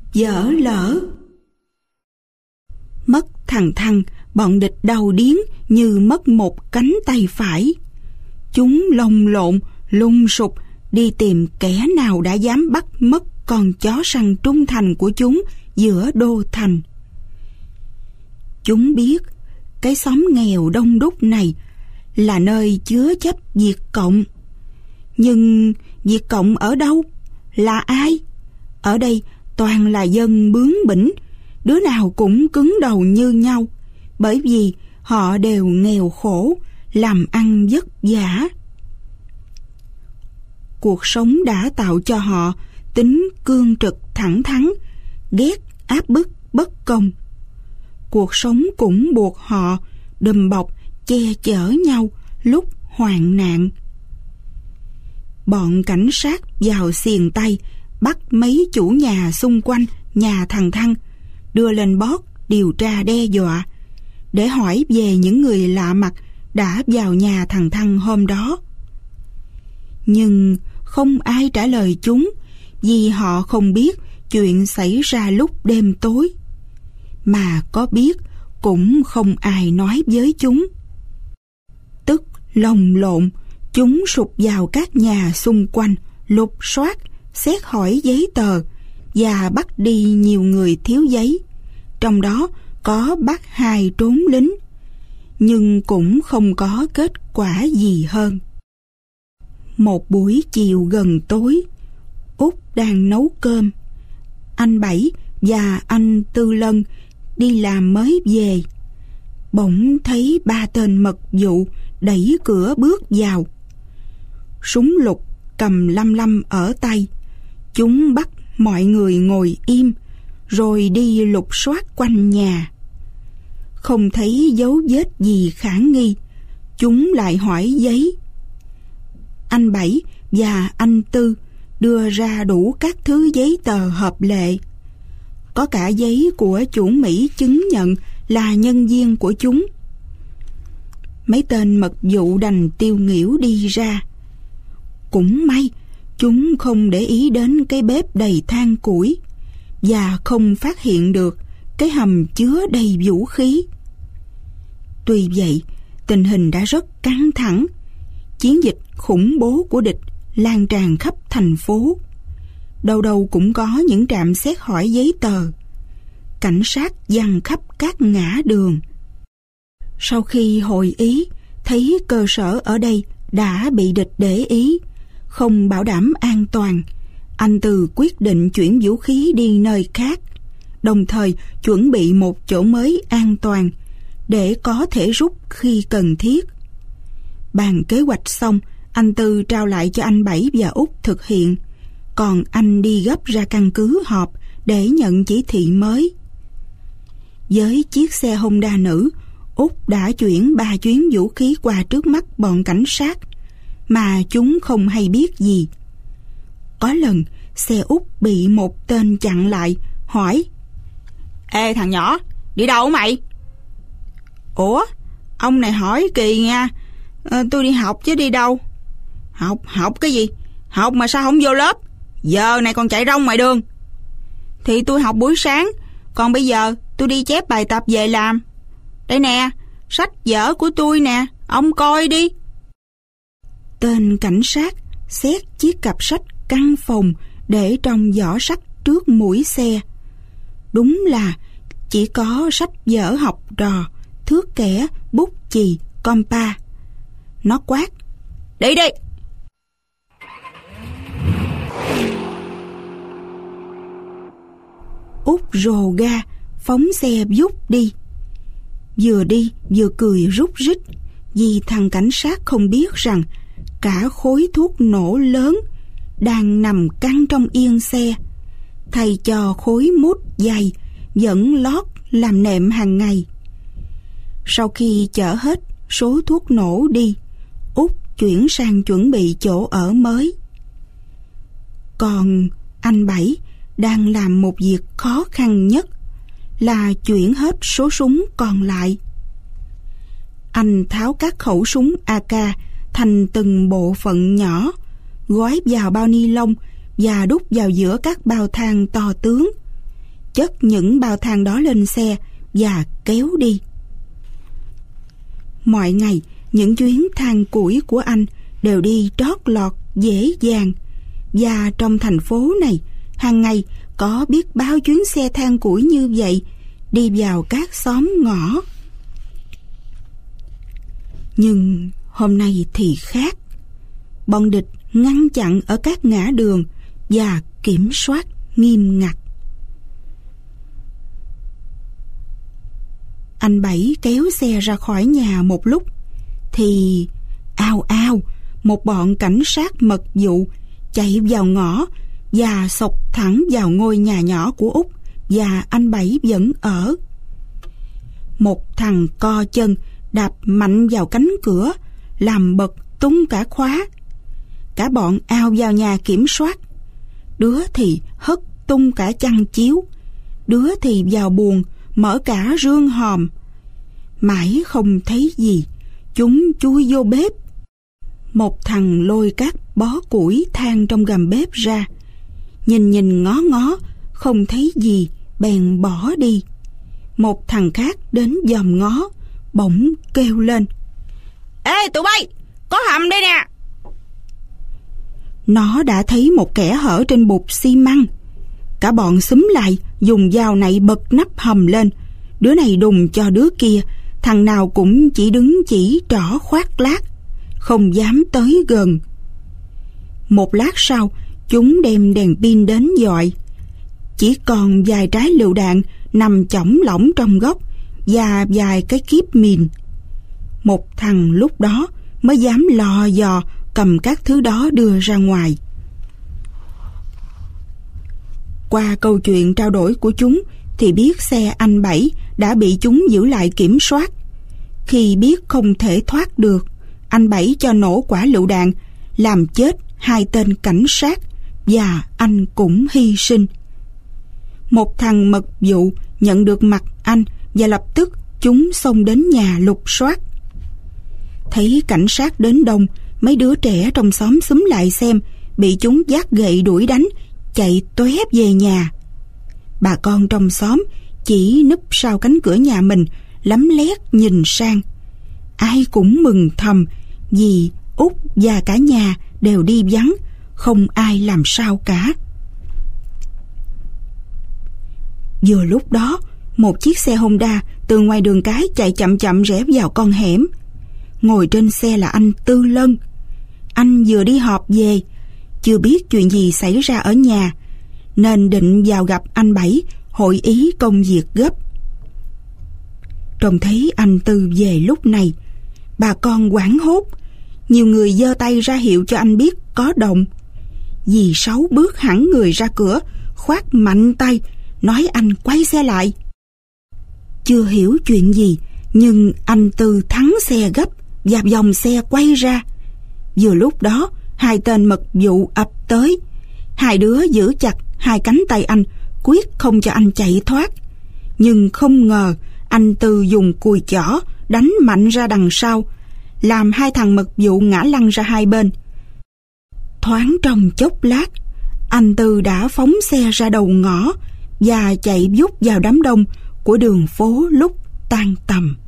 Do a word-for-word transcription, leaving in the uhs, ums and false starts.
dở lỡ. Mất thằng Thăng, bọn địch đau điếng như mất một cánh tay phải. Chúng lồng lộn, lung sục đi tìm kẻ nào đã dám bắt mất con chó săn trung thành của chúng giữa đô thành. Chúng biết cái xóm nghèo đông đúc này là nơi chứa chấp Việt Cộng. Nhưng Việt Cộng ở đâu? Là ai? Ở đây toàn là dân bướng bỉnh, đứa nào cũng cứng đầu như nhau, bởi vì họ đều nghèo khổ, làm ăn vất vả. Cuộc sống đã tạo cho họ tính cương trực thẳng thắn, ghét áp bức bất công. Cuộc sống cũng buộc họ đùm bọc che chở nhau lúc hoạn nạn. Bọn cảnh sát vào xiềng tay bắt mấy chủ nhà xung quanh nhà thằng Thăng, đưa lên boss điều tra đe dọa, để hỏi về những người lạ mặt đã vào nhà thằng Thăng hôm đó. Nhưng không ai trả lời chúng, vì họ không biết chuyện xảy ra lúc đêm tối. Mà có biết cũng không ai nói với chúng. Tức lồng lộn, chúng sụp vào các nhà xung quanh, lục soát, xét hỏi giấy tờ và bắt đi nhiều người thiếu giấy. Trong đó có bắt hai trốn lính, nhưng cũng không có kết quả gì hơn. Một buổi chiều gần tối, Út đang nấu cơm. Anh Bảy và anh Tư Lân đi làm mới về. Bỗng thấy ba tên mật vụ đẩy cửa bước vào. Súng lục cầm lăm lăm ở tay. Chúng bắt mọi người ngồi im, rồi đi lục soát quanh nhà. Không thấy dấu vết gì khả nghi, chúng lại hỏi giấy. Anh Bảy và anh Tư đưa ra đủ các thứ giấy tờ hợp lệ. Có cả giấy của chủ Mỹ chứng nhận là nhân viên của chúng. Mấy tên mật vụ đành tiêu nghỉu đi ra. Cũng may chúng không để ý đến cái bếp đầy than củi và không phát hiện được cái hầm chứa đầy vũ khí. Tuy vậy, tình hình đã rất căng thẳng. Chiến dịch khủng bố của địch lan tràn khắp thành phố. Đâu đâu cũng có những trạm xét hỏi giấy tờ. Cảnh sát giăng khắp các ngã đường. Sau khi hội ý, thấy cơ sở ở đây đã bị địch để ý, không bảo đảm an toàn, anh Từ quyết định chuyển vũ khí đi nơi khác, đồng thời chuẩn bị một chỗ mới an toàn để có thể rút khi cần thiết. Bàn kế hoạch xong, anh Tư trao lại cho anh Bảy và Út thực hiện, còn anh đi gấp ra căn cứ họp để nhận chỉ thị mới. Với chiếc xe Honda nữ, Út đã chuyển ba chuyến vũ khí qua trước mắt bọn cảnh sát, mà chúng không hay biết gì. Có lần, xe Út bị một tên chặn lại, hỏi: "Ê thằng nhỏ, đi đâu mày?" "Ủa, ông này hỏi kỳ nha. À, tôi đi học chứ đi đâu." "Học, học cái gì? Học mà sao không vô lớp? Giờ này còn chạy rong ngoài đường." "Thì tôi học buổi sáng, còn bây giờ tôi đi chép bài tập về làm. Đây nè, sách vở của tôi nè, ông coi đi." Tên cảnh sát xét chiếc cặp sách căng phòng để trong giỏ sách trước mũi xe. Đúng là chỉ có sách vở học trò, thước kẻ, bút chì, compa. Nó quát: "Đi đi!" Út rồ ga, phóng xe vút đi. Vừa đi vừa cười rút rít, vì thằng cảnh sát không biết rằng cả khối thuốc nổ lớn đang nằm căng trong yên xe, thay cho khối mút dày vẫn lót làm nệm hàng ngày. Sau khi chở hết số thuốc nổ đi, Út chuyển sang chuẩn bị chỗ ở mới. Còn anh Bảy đang làm một việc khó khăn nhất, là chuyển hết số súng còn lại. Anh tháo các khẩu súng a ca thành từng bộ phận nhỏ, gói vào bao ni lông và đút vào giữa các bao than to tướng. chất những bao than đó lên xe và kéo đi. Mọi ngày, những chuyến than củi của anh đều đi trót lọt dễ dàng, và trong thành phố này hàng ngày có biết bao chuyến xe than củi như vậy đi vào các xóm ngõ. Nhưng hôm nay thì khác. Bọn địch ngăn chặn ở các ngã đường và kiểm soát nghiêm ngặt. Anh Bảy kéo xe ra khỏi nhà một lúc thì ao ao một bọn cảnh sát mật vụ chạy vào ngõ và xộc thẳng vào ngôi nhà nhỏ của Út và anh Bảy vẫn ở. Một thằng co chân đạp mạnh vào cánh cửa, làm bật tung cả khóa. Cả bọn ao vào nhà kiểm soát. Đứa thì hất tung cả chăn chiếu, đứa thì vào buồng mở cả rương hòm. Mãi không thấy gì, chúng chui vô bếp. Một thằng lôi các bó củi than trong gầm bếp ra, nhìn nhìn ngó ngó không thấy gì bèn bỏ đi. Một thằng khác đến dòm ngó, bỗng kêu lên: "Ê tụi bay, có hầm đây nè!" Nó đã thấy một kẽ hở trên bục xi măng. Cả bọn xúm lại dùng dao nạy bật nắp hầm lên. Đứa này đùng cho đứa kia, thằng nào cũng chỉ đứng chỉ trỏ khoác lác, không dám tới gần. Một lát sau, chúng đem đèn pin đến dọi. Chỉ còn vài trái lựu đạn nằm chỏng lỏng trong góc và vài cái kíp mìn. Một thằng lúc đó mới dám lò dò cầm các thứ đó đưa ra ngoài. Qua câu chuyện trao đổi của chúng thì biết xe anh Bảy đã bị chúng giữ lại kiểm soát. Khi biết không thể thoát được, anh Bảy cho nổ quả lựu đạn, làm chết hai tên cảnh sát và anh cũng hy sinh. Một thằng mật vụ nhận được mặt anh và lập tức chúng xông đến nhà lục soát. Thấy cảnh sát đến đông, mấy đứa trẻ trong xóm xúm lại xem, bị chúng vác gậy đuổi đánh, chạy tóe về nhà. Bà con trong xóm chỉ núp sau cánh cửa nhà mình, lấm lét nhìn sang. Ai cũng mừng thầm vì Út và cả nhà đều đi vắng, không ai làm sao cả. Vừa lúc đó, một chiếc xe Honda từ ngoài đường cái chạy chậm chậm rẽ vào con hẻm. Ngồi trên xe là anh Tư Lân. Anh vừa đi họp về, chưa biết chuyện gì xảy ra ở nhà, nên định vào gặp anh Bảy hội ý công việc gấp. Trông thấy anh Tư về lúc này, bà con hoảng hốt. Nhiều người giơ tay ra hiệu cho anh biết có động. Dì Sáu bước hẳn người ra cửa, khoát mạnh tay, nói anh quay xe lại. Chưa hiểu chuyện gì, nhưng anh Tư thắng xe gấp, dạp dòng xe quay ra. Vừa lúc đó, hai tên mật vụ ập tới. Hai đứa giữ chặt hai cánh tay anh, quyết không cho anh chạy thoát. Nhưng không ngờ anh Tư dùng cùi chỏ đánh mạnh ra đằng sau, làm hai thằng mật vụ ngã lăn ra hai bên. Thoáng trong chốc lát, anh Tư đã phóng xe ra đầu ngõ và chạy vút vào đám đông của đường phố lúc tan tầm.